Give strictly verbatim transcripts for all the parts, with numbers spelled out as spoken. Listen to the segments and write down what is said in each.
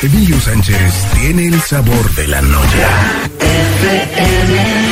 Emilio Sánchez tiene el sabor de la noche. F M.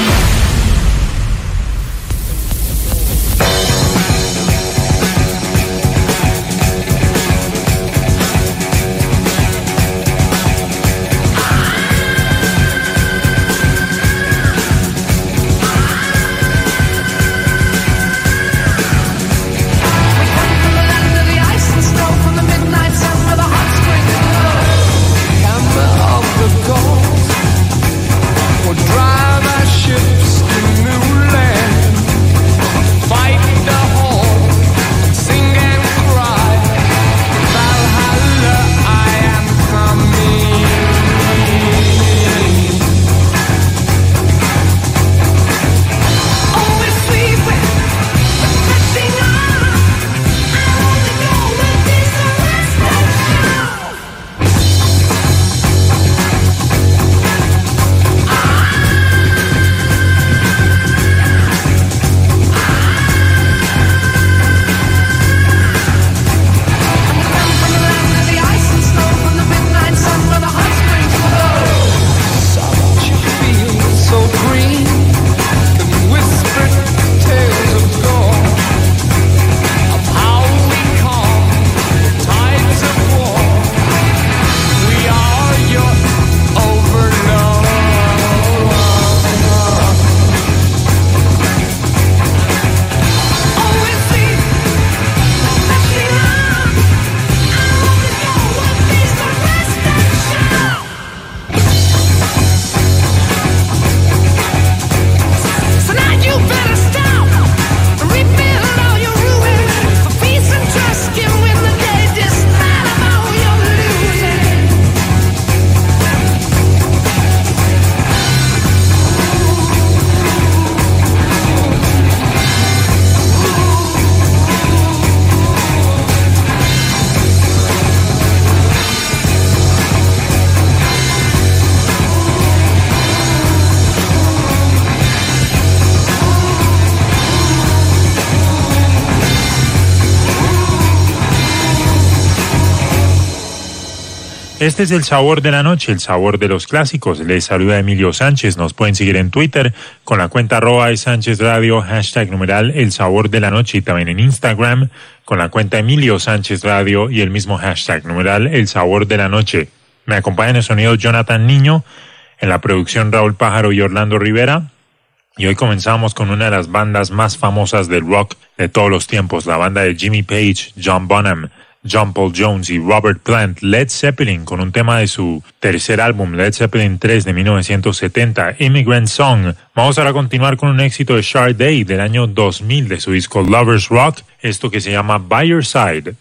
Este es el sabor de la noche, el sabor de los clásicos. Les saluda Emilio Sánchez. Nos pueden seguir en Twitter con la cuenta arroba de Sánchez Radio, hashtag numeral el sabor de la noche, y también en Instagram con la cuenta Emilio Sánchez Radio y el mismo hashtag numeral el sabor de la noche. Me acompaña en el sonido Jonathan Niño, en la producción Raúl Pájaro y Orlando Rivera. Y hoy comenzamos con una de las bandas más famosas del rock de todos los tiempos, la banda de Jimmy Page, John Bonham, John Paul Jones y Robert Plant, Led Zeppelin, con un tema de su tercer álbum, Led Zeppelin tres de mil novecientos setenta, Immigrant Song. Vamos ahora a continuar con un éxito de Sade del año dos mil de su disco Lovers Rock, esto que se llama By Your Side.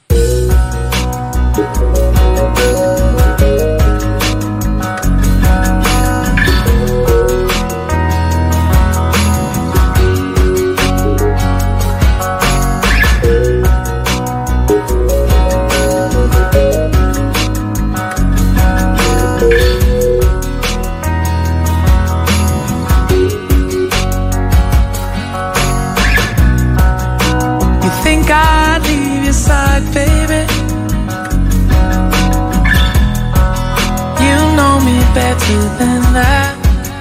Better than that.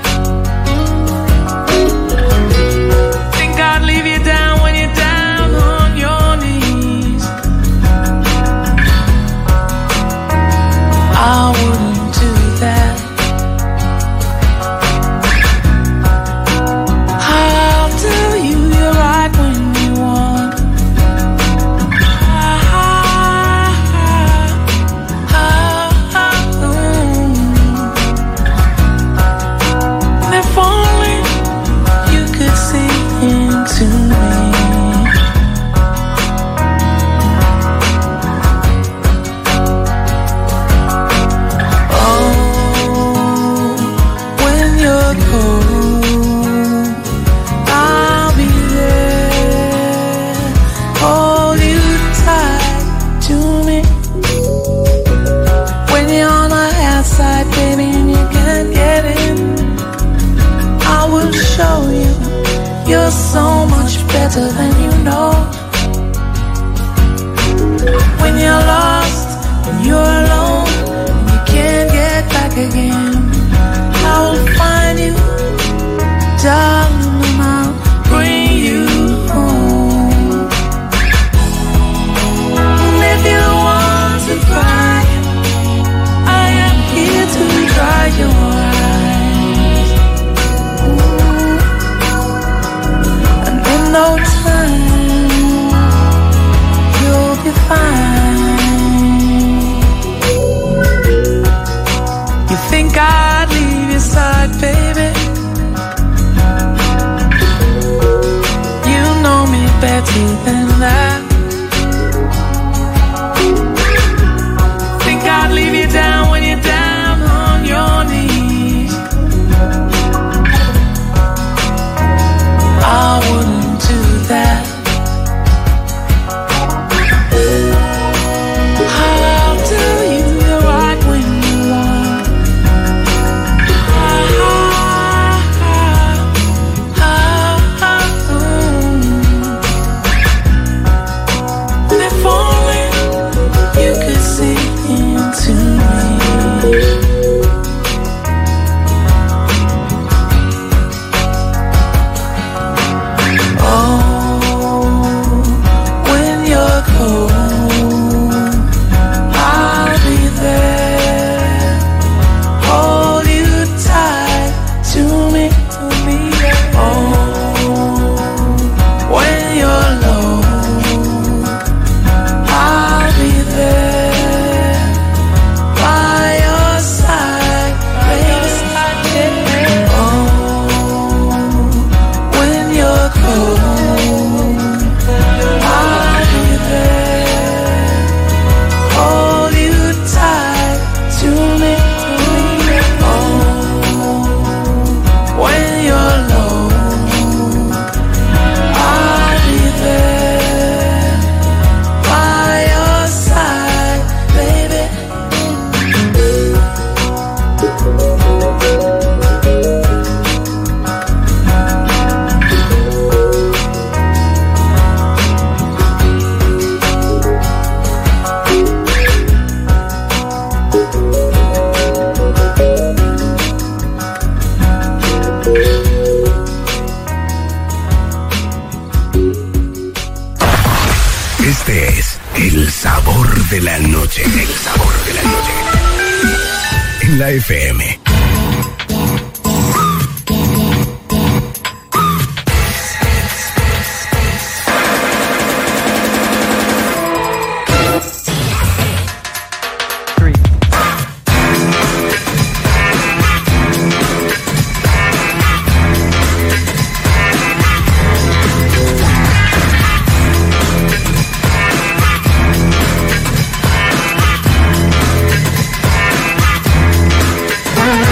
Think I'd leave you down when you're down on your knees. I wouldn't do that. I'll tell you you're right when you want. deeper than that. Think I'd leave you down when you're down on your knees. I wouldn't do that. I'll tell you you're right when you are. Ah, ah, ah, ah, mm. If only you could see into me. Este es el sabor de la noche. El sabor de la noche. En la F M. Bye.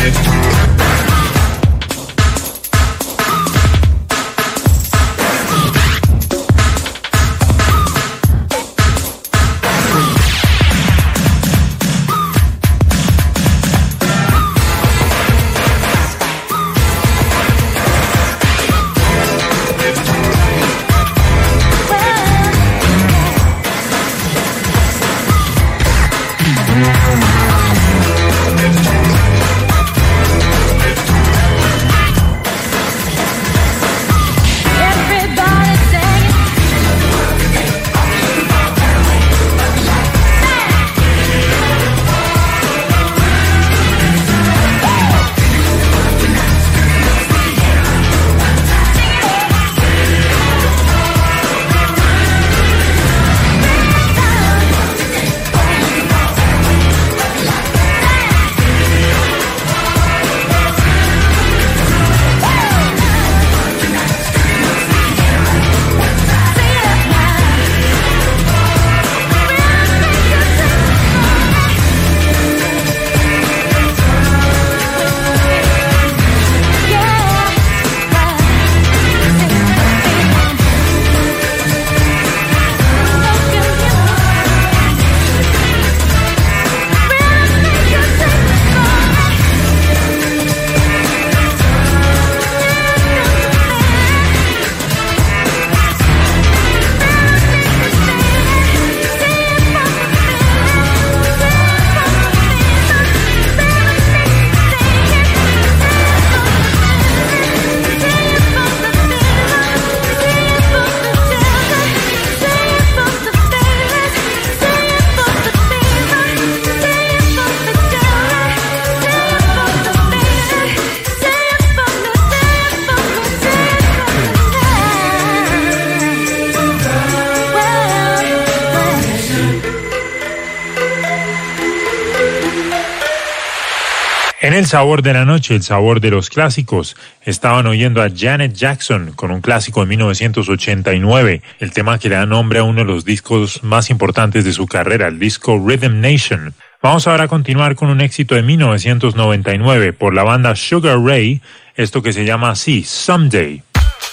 En el sabor de la noche, el sabor de los clásicos, estaban oyendo a Janet Jackson con un clásico de mil novecientos ochenta y nueve, el tema que le da nombre a uno de los discos más importantes de su carrera, el disco Rhythm Nation. Vamos ahora a continuar con un éxito de mil novecientos noventa y nueve por la banda Sugar Ray, esto que se llama así, Someday.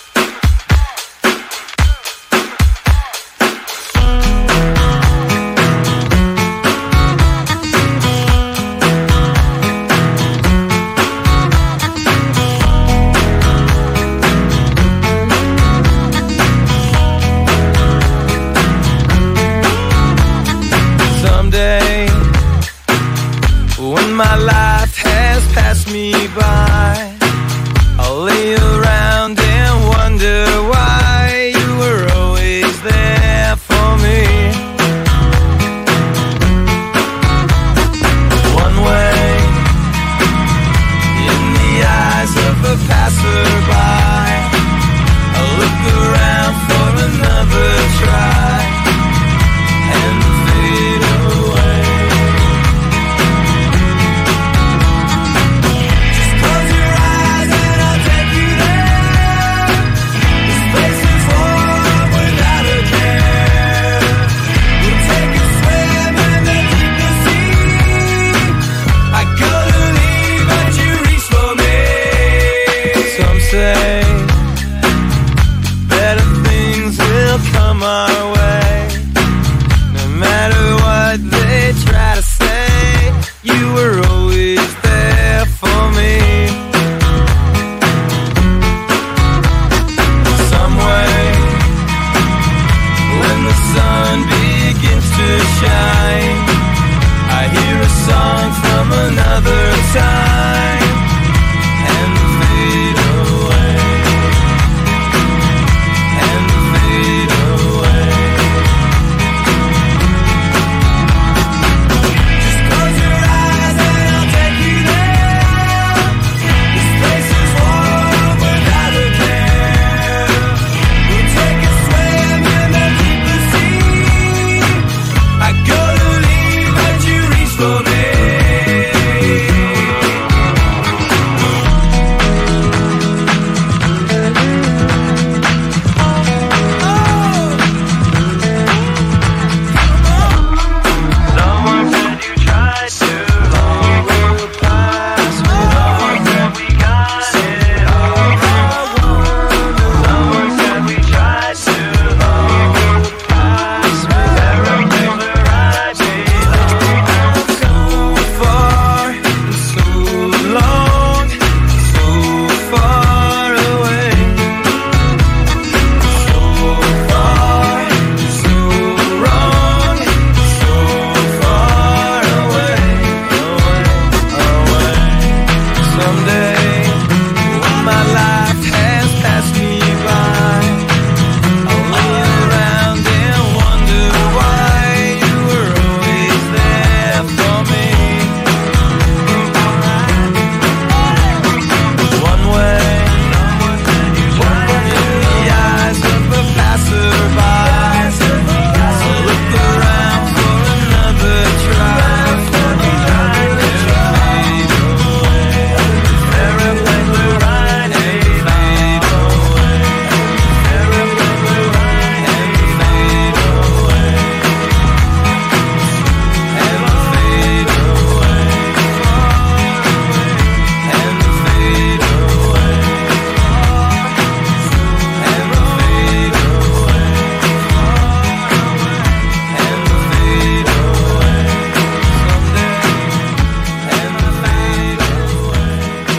My life has passed me by, I'll lay around and wonder why you were always there for me. One way in the eyes of a passerby, I'll look around for another try and fade away. Say better things will come our way, no matter what they try to say. You were always there for me. Some way, when the sun begins to shine, I hear a song from another time and fade away. For me.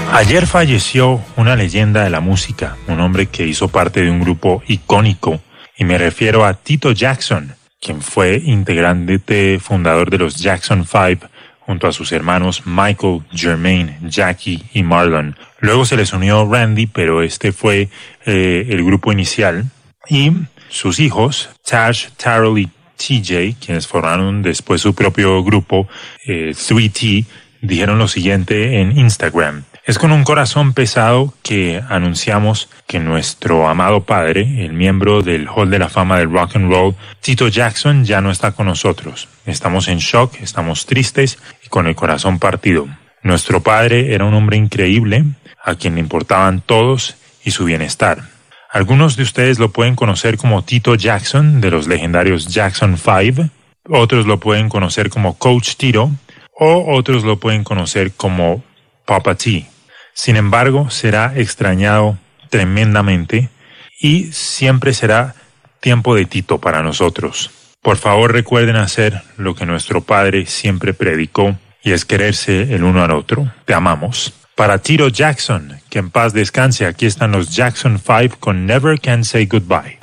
Ayer falleció una leyenda de la música, un hombre que hizo parte de un grupo icónico, y me refiero a Tito Jackson, quien fue integrante fundador de los Jackson Five junto a sus hermanos Michael, Jermaine, Jackie y Marlon. Luego se les unió Randy, pero este fue eh, el grupo inicial, y sus hijos, Tash, Tarol y T J, quienes formaron después su propio grupo, eh, tres T, dijeron lo siguiente en Instagram: es con un corazón pesado que anunciamos que nuestro amado padre, el miembro del Hall de la Fama del Rock and Roll, Tito Jackson, ya no está con nosotros. Estamos en shock, estamos tristes y con el corazón partido. Nuestro padre era un hombre increíble, a quien le importaban todos y su bienestar. Algunos de ustedes lo pueden conocer como Tito Jackson, de los legendarios Jackson Five. Otros lo pueden conocer como Coach Tito, o otros lo pueden conocer como Papa T. Sin embargo, será extrañado tremendamente y siempre será tiempo de Tito para nosotros. Por favor, recuerden hacer lo que nuestro padre siempre predicó, y es quererse el uno al otro. Te amamos. Para Tito Jackson, que en paz descanse, aquí están los Jackson Five con Never Can Say Goodbye.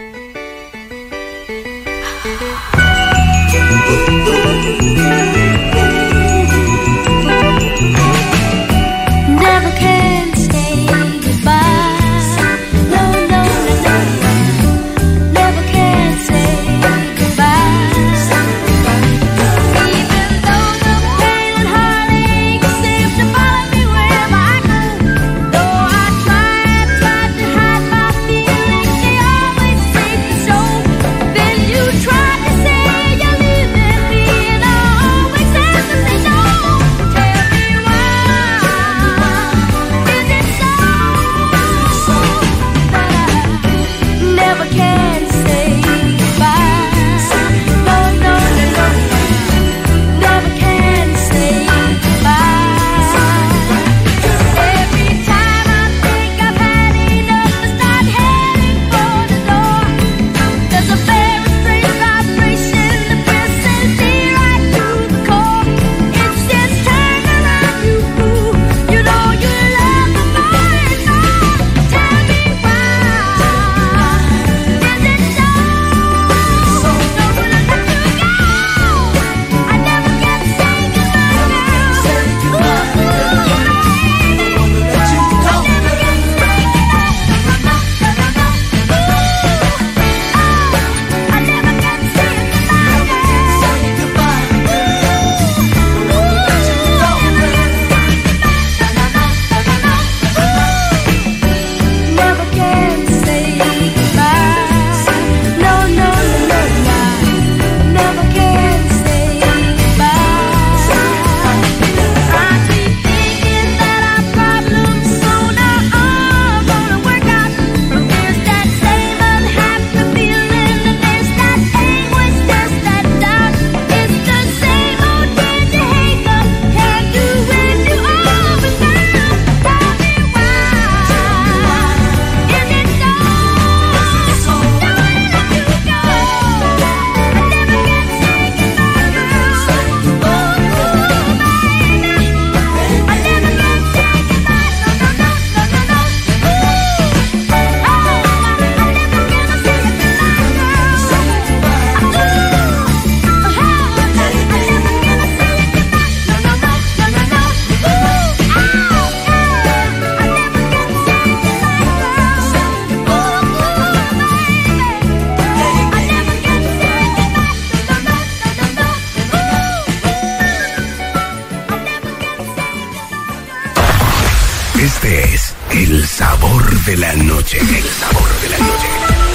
Este es el sabor de la noche. El sabor de la noche.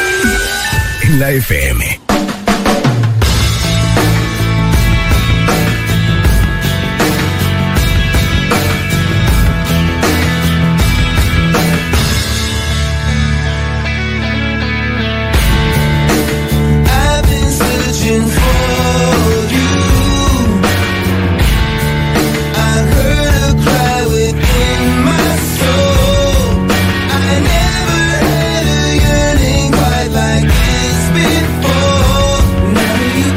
En la F M. I've been searching for you. I heard a cry within my soul. I never had a yearning quite like this before. Now you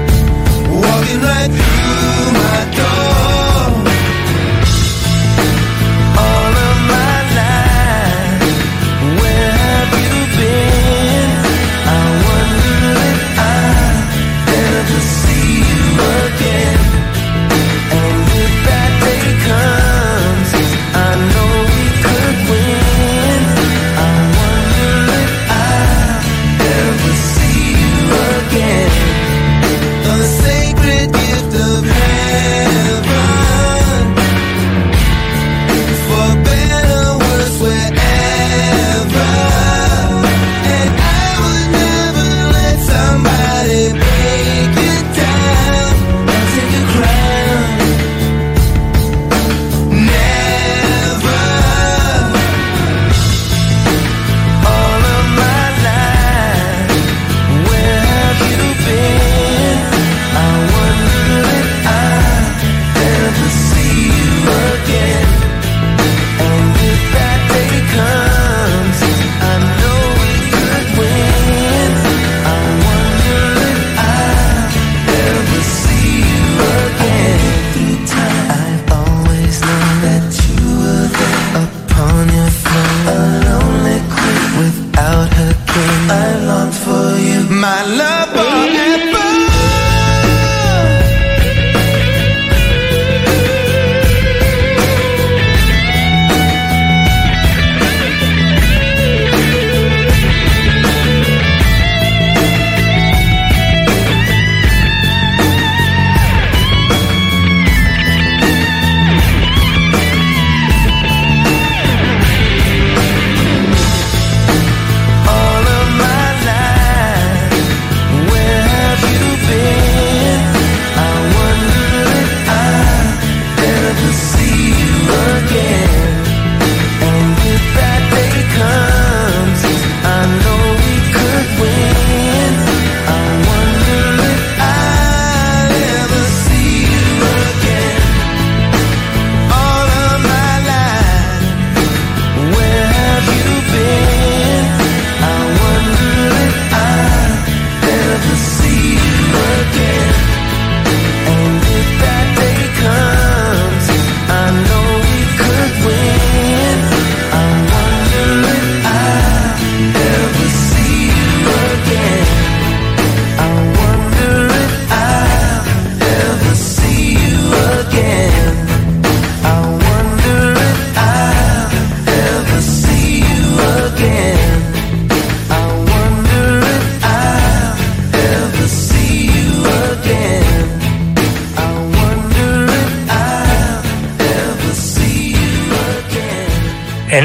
are walking right through my door.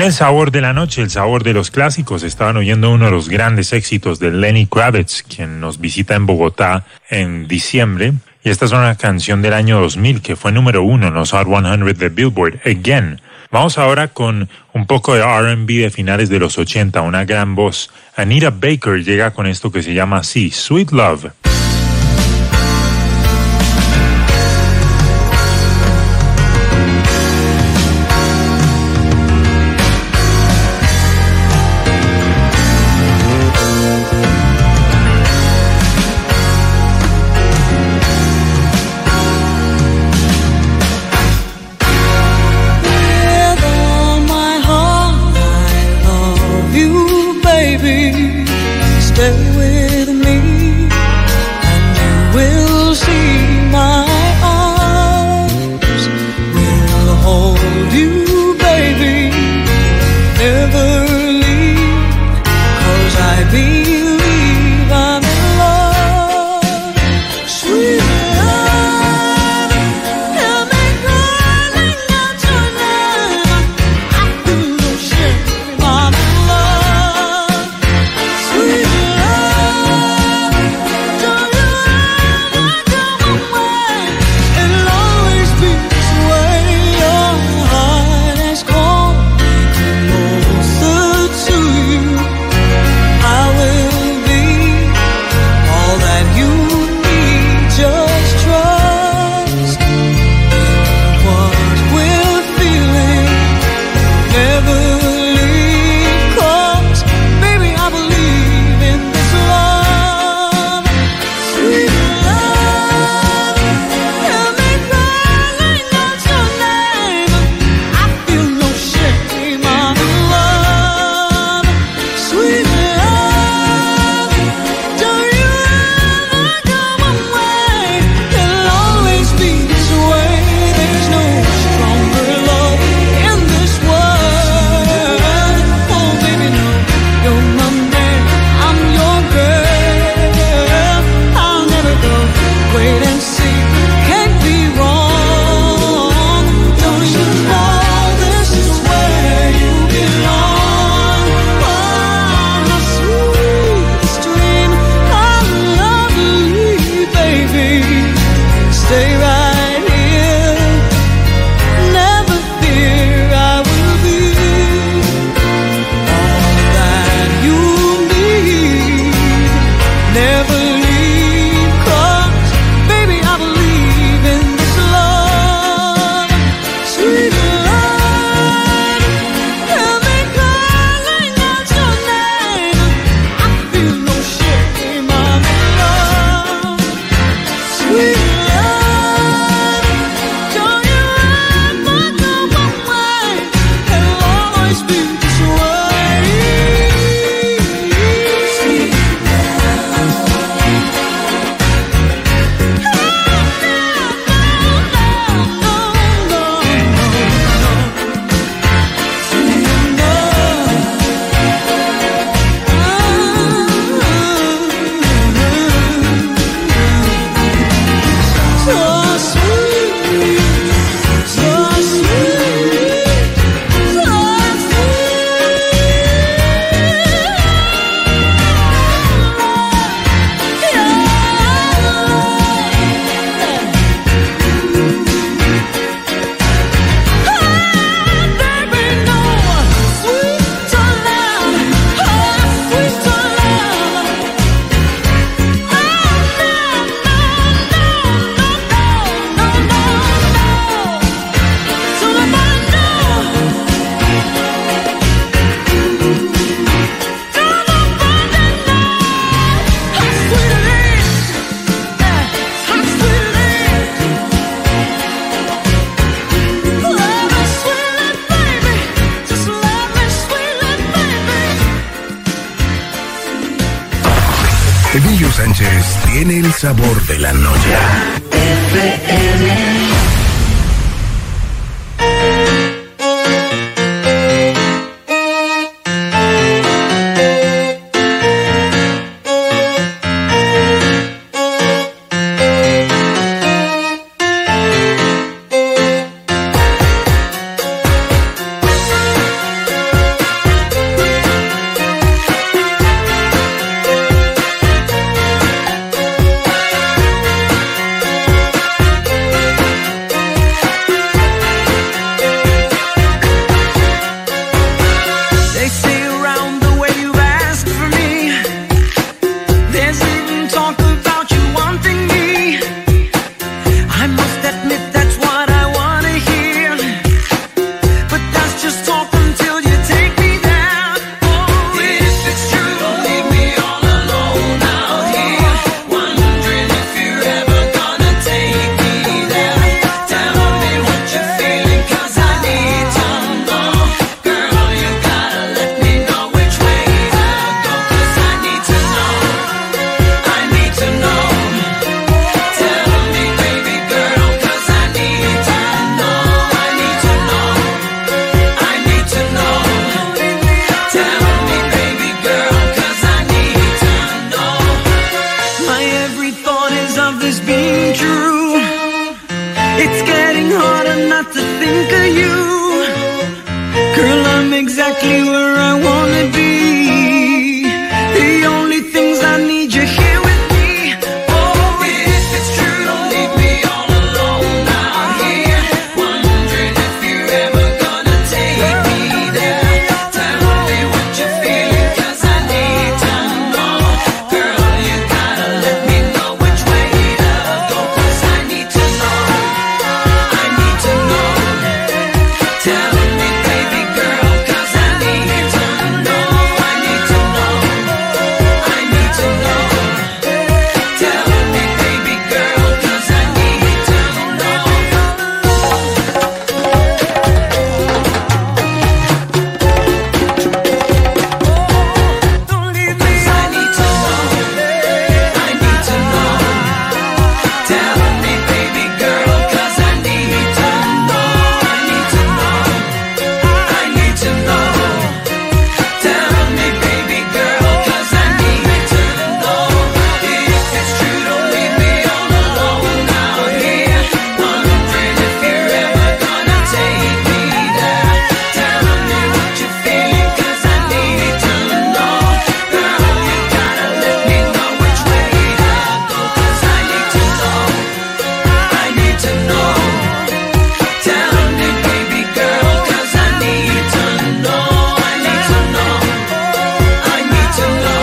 el sabor de la noche, el sabor de los clásicos. Estaban oyendo uno de los grandes éxitos de Lenny Kravitz, quien nos visita en Bogotá en diciembre. Y esta es una canción del año dos mil que fue número uno en los Hot cien de Billboard, Again. Vamos ahora con un poco de R and B de finales de los ochenta, una gran voz. Anita Baker llega con esto que se llama así, Sweet Love. Stay with me, and you will see my arms will hold you, baby. Never leave, 'cause I believe I'm in love. Sweet love, hear me calling out your name. I feel no shame, I'm in love. Sweet Emilio Sánchez tiene el sabor de la noche. F M. admit that's what I wanna hear. But that's just talk until you take me down. Oh, if it's true, don't leave me all alone out here, wondering if you're ever gonna take me there. Tell me what you're feeling, 'cause I need to know. Girl, you gotta let me know which way to go, 'cause I need to know. I need to know. Tell me, baby girl, 'cause I need to know. I need to know. I need to know. Tell me, baby girl, 'cause I need to know. My every thought is of this being true. It's getting harder not to think of you. Girl, I'm exactly where I wanna be. The only things I need, you're here with me. Oh, if it's true, don't leave me all alone out here, wondering if you're ever gonna take me there. Tell me what you're feeling, 'cause I need to know. Girl, you gotta let me know which way to go, 'cause I need to know. I need to know. Tell me, baby girl, 'cause I need to know. I need to know. I need to know. Tell me, baby girl, 'cause I need to know. Don't leave me. 'Cause I need to know. I need to know. Tell me, baby girl, 'cause I need to know. I need to know. I need to know. Tell me, baby girl, 'cause I need to know. If it's true, don't leave me all alone out here, wondering if you're ever gonna take me there. Tell me what you're feeling, 'cause I need to know. Girl, you gotta let me know which way to go, 'cause I need to know. I need to know. Tell me, baby girl, 'cause I need to know. I need to know. I need to know.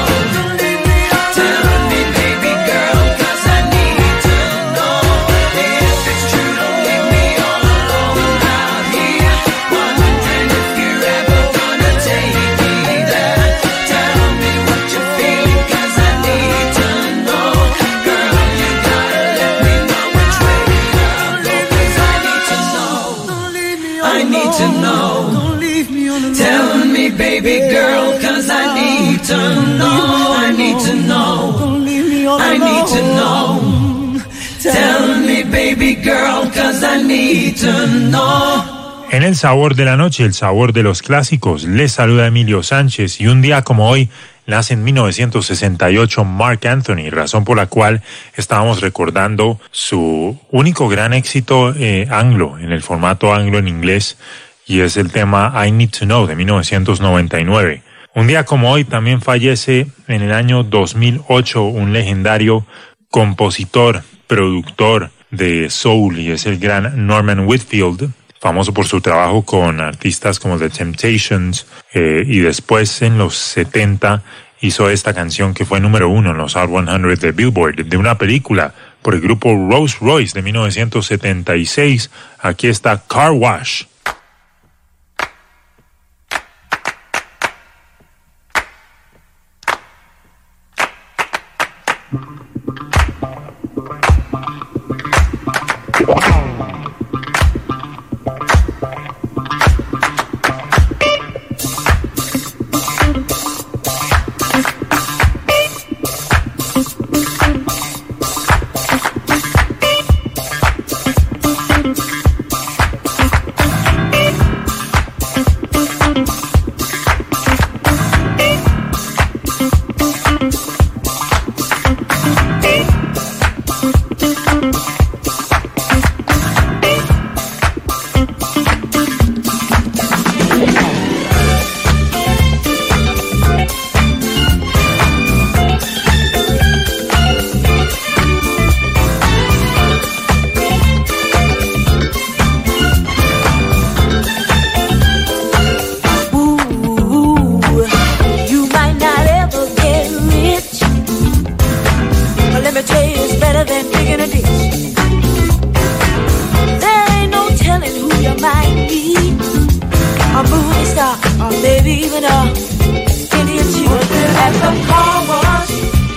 Tell me, baby girl, 'cause I need to know. If it's true, don't leave me all alone out here, wondering if you're ever gonna take me there. Tell me what you're feeling, 'cause I need to know. Girl, you gotta let me know which way to go, 'cause I need to know. I need to know. Tell me, baby girl, 'cause I need to know. I need to know. I need to know. Tell me, baby girl, 'cause I need to know. En el sabor de la noche, el sabor de los clásicos, les saluda Emilio Sánchez, y un día como hoy nace en mil novecientos sesenta y ocho Marc Anthony, razón por la cual estábamos recordando su único gran éxito eh, anglo, en el formato anglo en inglés, y es el tema I Need to Know de mil novecientos noventa y nueve. Un día como hoy también fallece en el año dos mil ocho un legendario compositor, productor de soul, y es el gran Norman Whitfield, famoso por su trabajo con artistas como The Temptations, eh, y después en los setenta hizo esta canción que fue número uno en los Hot cien de Billboard, de una película por el grupo Rolls Royce de mil novecientos setenta y seis. Aquí está Car Wash. even a Indian chief. Working at the car wash.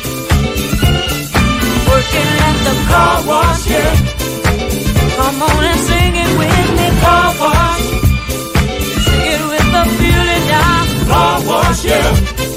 Working at the car wash, yeah. Come on and sing it with me, car wash. Sing it with the feeling now, car wash, yeah.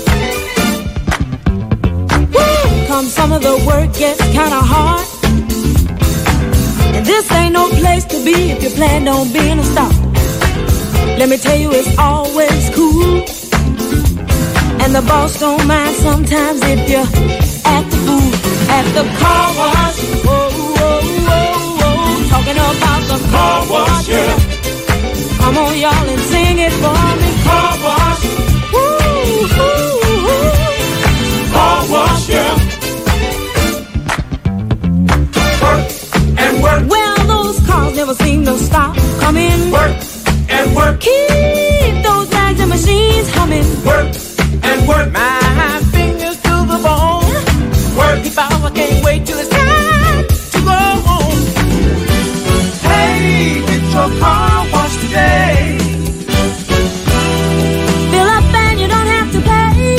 Woo! Come some of the work gets kinda hard. And this ain't no place to be if you plan on being a star. Let me tell you, it's always cool. And the boss don't mind sometimes if you act the fool. At the car wash, whoa, whoa, whoa, whoa. Talking about the car wash, yeah. Come on, y'all, and sing it for me. Car wash, woo, woo, woo. Car wash, yeah. Work and work. Well, those cars never seem to stop coming. Work and work. Keep those rags and machines humming. Work and work. My fingers to the bone. Work. If I can't wait till it's time to go home. Hey, get your car washed today. Fill up and you don't have to pay.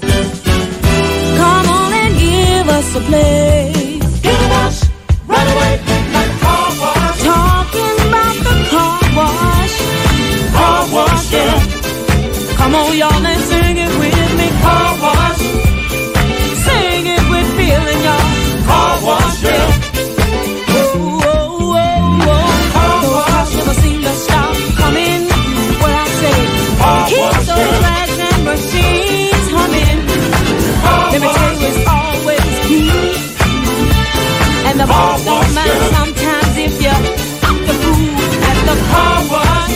Come on and give us a play. Get a wash right away, like a car wash. Talking about the car wash. Car wash, yeah. Come on, y'all, and sing it with me. Car wash. Sing it with feeling, y'all. Car wash, yeah. Whoa, whoa, whoa, whoa. Those cars never seem to stop coming. What I say, car keep wash, those yeah. rags and machines humming. Car Let me tell you, it's always cool. And the boss don't mind yeah. sometimes if you act the fool at the car wash.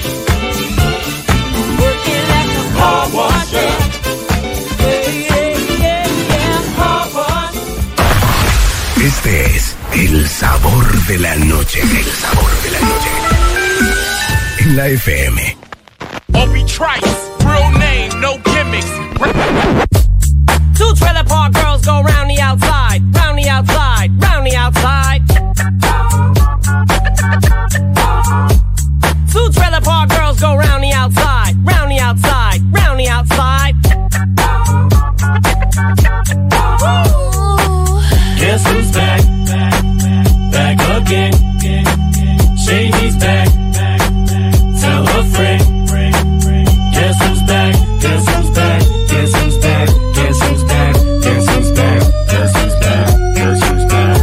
Working at the car wash, yeah. Este es el sabor de la noche. El sabor de la noche. En la F M. Obi Trice, real name, no gimmicks. Two trailer park girls go round the outside, round the outside, round the outside. Two trailer park girls go round the outside, round the outside, round the outside. Guess who's back? Back, back again. Shady's back. Tell a friend. Guess who's back? Guess who's back? Guess who's back? Guess who's back? Guess who's back? Guess who's back? Guess who's back?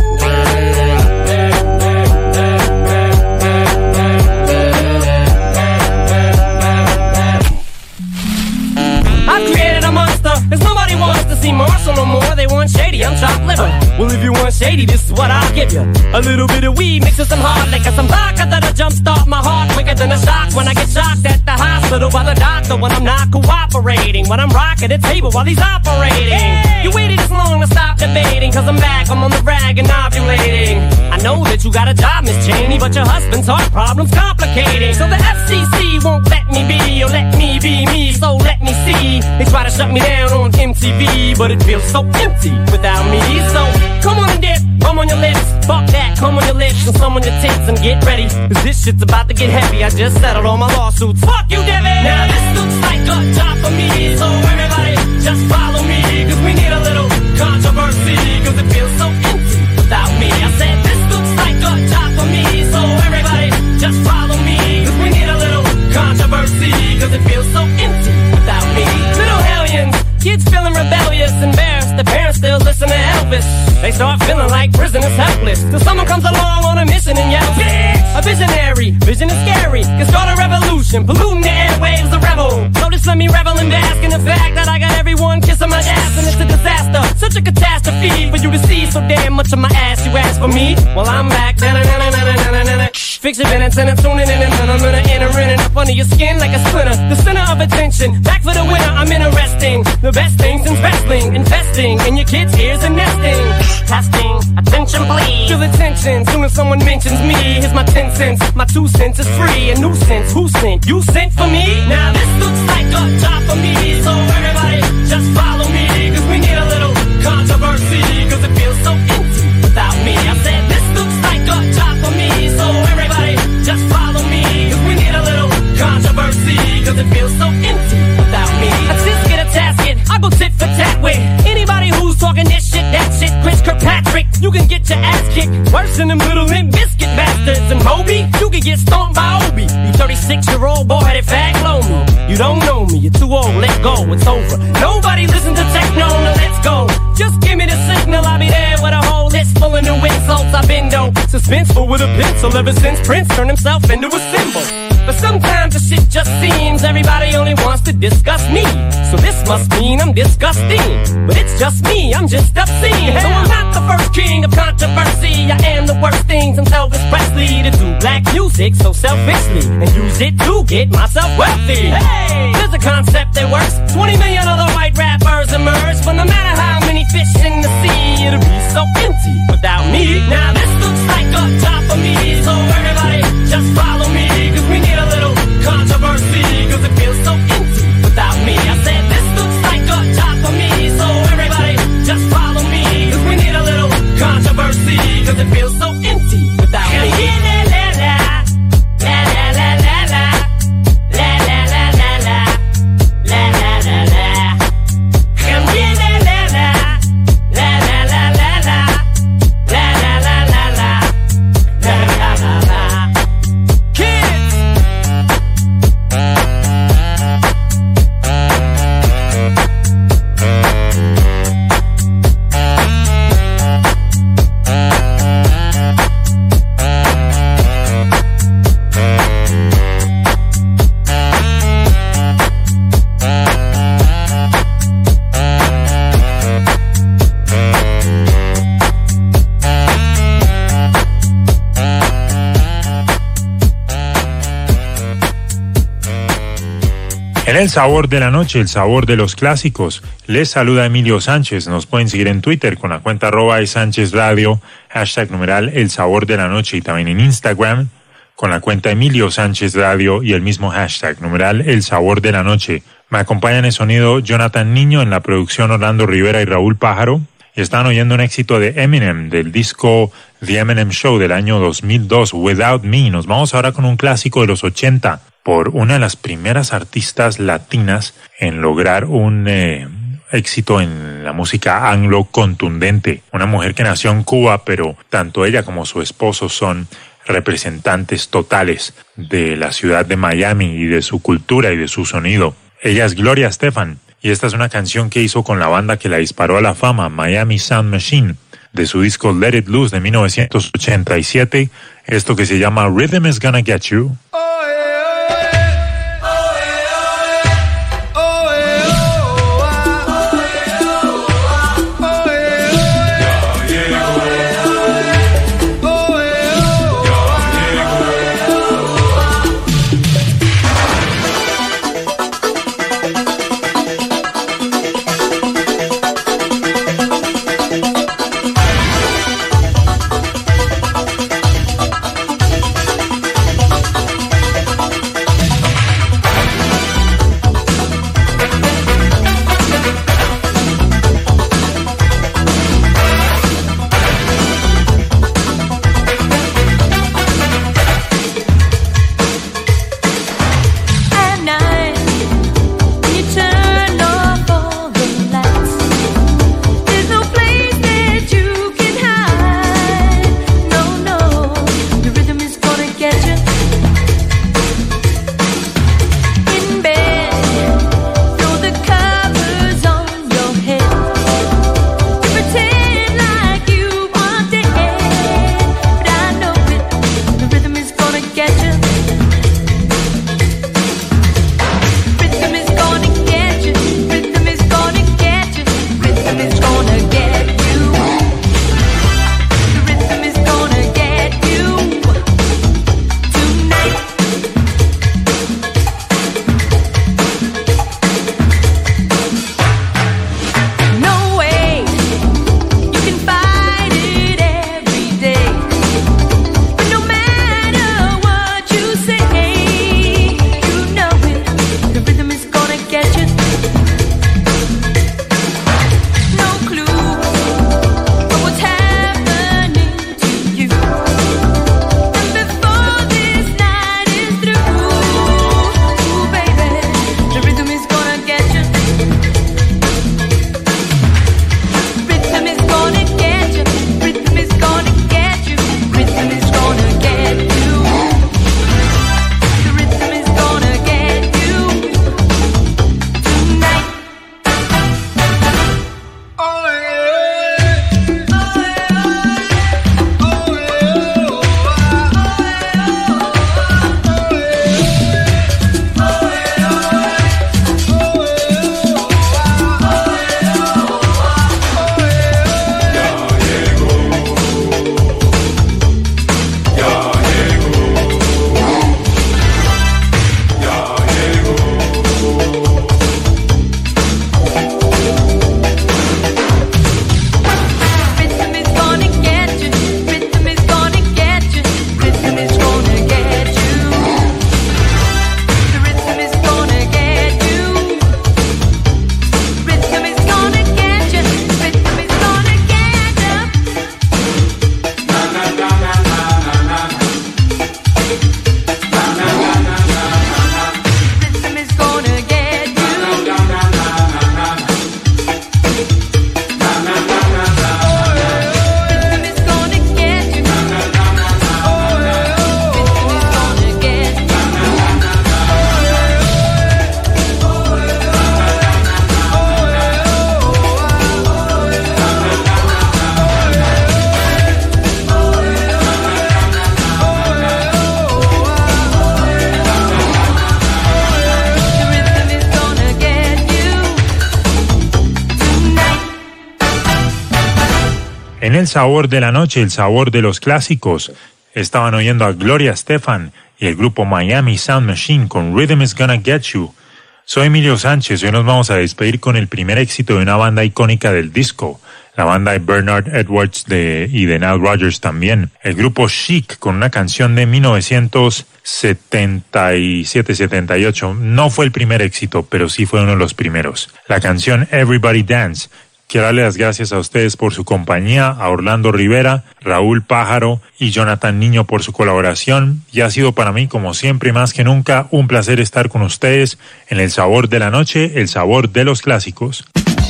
I've created a monster. There's nobody wants to see Marshall no more. They want Shady. I'm chopped liver. Well, if you want Shady, this is what I'll give you. A little bit of weed mixed with some hard liquor, some vodka that'll jumpstart my heart quicker than a shock when I get shocked at the hospital by the doctor when I'm not cooperating, when I'm rocking the table while he's operating. Hey! You waited this long to stop debating, cause I'm back, I'm on the rag and ovulating. I know that you got a job, Miss Cheney, but your husband's heart problem's complicating. So the F C C won't let me be, or let me be me, so let me see. They try to shut me down on M T V, but it feels so empty without me. So come on and dip, come on your lips, fuck that, come on your lips and some on your tits and get ready, cause this shit's about to get heavy. I just settled all my lawsuits, fuck you, Devin. Now this looks like a job for me, so everybody just follow me, cause we need a little controversy, cause it feels so empty without me. I said this looks like a job for me, so everybody just follow me, cause we need a little controversy, cause it feels so empty without me. Little hellions, kids feeling rebellious, embarrassed, the parents still listen to Elvis. They start feeling like prisoners helpless, till someone comes along on a mission and yells, bitch! A visionary, vision is scary, can start a revolution, polluting the airwaves, the rebel. So just let me revel and bask in the fact that I got everyone kissing my ass, and it's a disaster, such a catastrophe for you to see so damn much of my ass. You ask for me, well I'm back. Da-na-na-na-na-na-na-na. Fix your minutes and I'm tuning in and I'm gonna enter in and up under your skin like a splinter. The center of attention, back for the winner. I'm interesting, the best things in wrestling, investing in your kids' ears and nesting. Testing, attention please. Feel the tension, soon as someone mentions me. Here's my ten cents, my two cents is free. A nuisance, who sent? You sent for me? Now this looks like a job for me, so everybody just follow me, cause we need a little controversy, cause it feels so empty without me. I said this looks like a job for me, so everybody just follow me, cause we need a little controversy, cause it feels so empty Worse than them little Limp Biscuit bastards. And Moby, you could get stomped by Obi. You thirty-six-year-old boy that fat blow me. You don't know me, you're too old, let go, it's over. Nobody listen to techno, now let's go. Just give me the signal, I'll be there with a whole list full of new insults. I've been though suspenseful with a pencil ever since Prince turned himself into a symbol. But sometimes the shit just seems everybody only wants to discuss me. So this must mean I'm disgusting. But it's just me, I'm just obscene. So I'm not the first king of controversy. I am the worst things I'm Elvis Presley to do black music so selfishly and use it to get myself wealthy. Hey, there's a concept that works. twenty million other white rappers emerge, but no matter how many fish in the sea, it'll be so empty without me. Now this looks like a job for me, so everybody just follow me, cause we need a little controversy, cause it feels so empty without me. I said this looks like a job for me, so everybody just follow me, cause we need a little controversy, cause it feels so empty without me. En el sabor de la noche, el sabor de los clásicos, les saluda Emilio Sánchez. Nos pueden seguir en Twitter con la cuenta arroba de Sánchez Radio, hashtag numeral el sabor de la noche, y también en Instagram con la cuenta Emilio Sánchez Radio y el mismo hashtag numeral el sabor de la noche. Me acompañan en el sonido Jonathan Niño, en la producción Orlando Rivera y Raúl Pájaro, y están oyendo un éxito de Eminem del disco The Eminem Show del año dos mil dos, Without Me. Nos vamos ahora con un clásico de los ochenta, por una de las primeras artistas latinas en lograr un eh, éxito en la música anglo contundente. Una mujer que nació en Cuba, pero tanto ella como su esposo son representantes totales de la ciudad de Miami y de su cultura y de su sonido. Ella es Gloria Estefan, y esta es una canción que hizo con la banda que la disparó a la fama, Miami Sound Machine, de su disco Let It Loose de mil novecientos ochenta y siete, esto que se llama Rhythm Is Gonna Get You. el sabor de la noche, el sabor de los clásicos. Estaban oyendo a Gloria Estefan y el grupo Miami Sound Machine con Rhythm is Gonna Get You. Soy Emilio Sánchez y hoy nos vamos a despedir con el primer éxito de una banda icónica del disco, la banda de Bernard Edwards de, y de Nile Rodgers también. El grupo Chic con una canción de mil novecientos setenta y siete setenta y ocho. No fue el primer éxito, pero sí fue uno de los primeros. La canción Everybody Dance. Quiero darle las gracias a ustedes por su compañía, a Orlando Rivera, Raúl Pájaro y Jonathan Niño por su colaboración. Y ha sido para mí, como siempre y más que nunca, un placer estar con ustedes en El Sabor de la Noche, el sabor de los clásicos.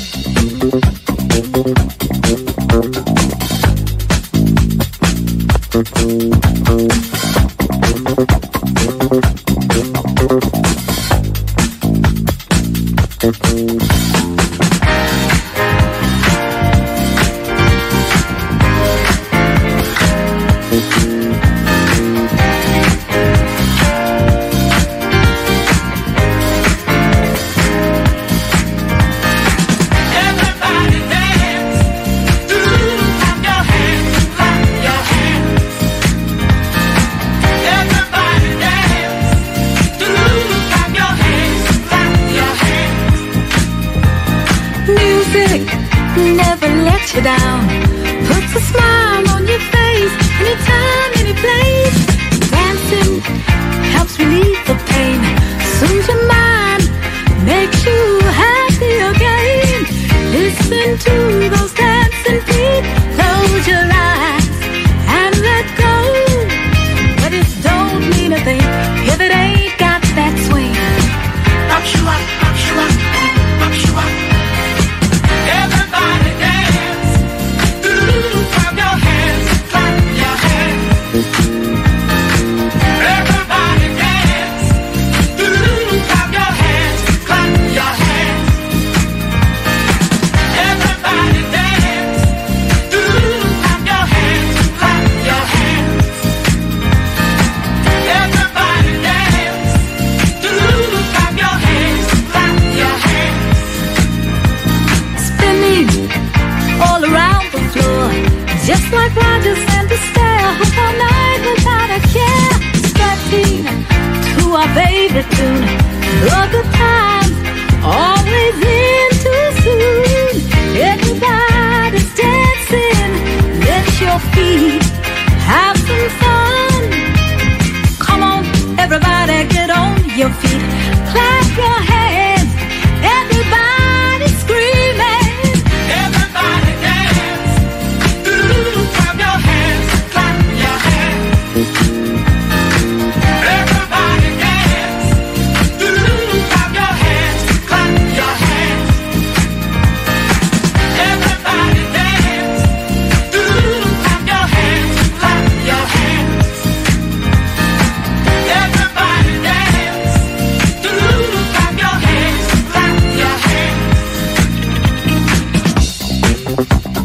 Never let you down. Puts a smile on your face anytime, any place. Dancing helps relieve the pain, soothes your mind, makes you happy again. Listen to those dancing feet. Close your eyes and let go. But it don't mean a thing if it ain't got that swing. Rock you up, rock you up, rock you up. Everybody dance, ooh, clap your hands, clap your hands. Everybody dance, ooh, clap your hands, clap your hands. Everybody dance, ooh, clap your hands, clap your hands. Everybody dance, ooh, clap your hands, clap your hands. Spinning all around the floor, just like Roger and Astaire, hook all night without a care. Stepping to our favorite tune, all the time, always in too soon. Everybody's dancing, let your feet have some fun. Come on, everybody, get on your feet, clap your hands, everybody screaming. Everybody dance, ooh, clap your hands, clap your hands. Everybody dance, ooh, clap your hands, clap your hands. Everybody dance, ooh, clap your hands, clap your hands. Everybody dance, ooh, clap your hands, clap your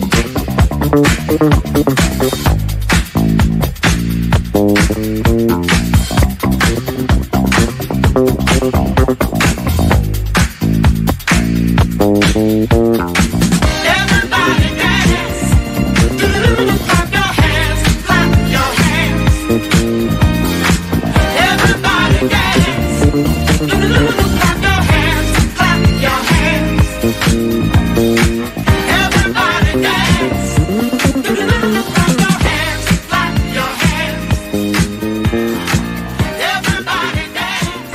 hands.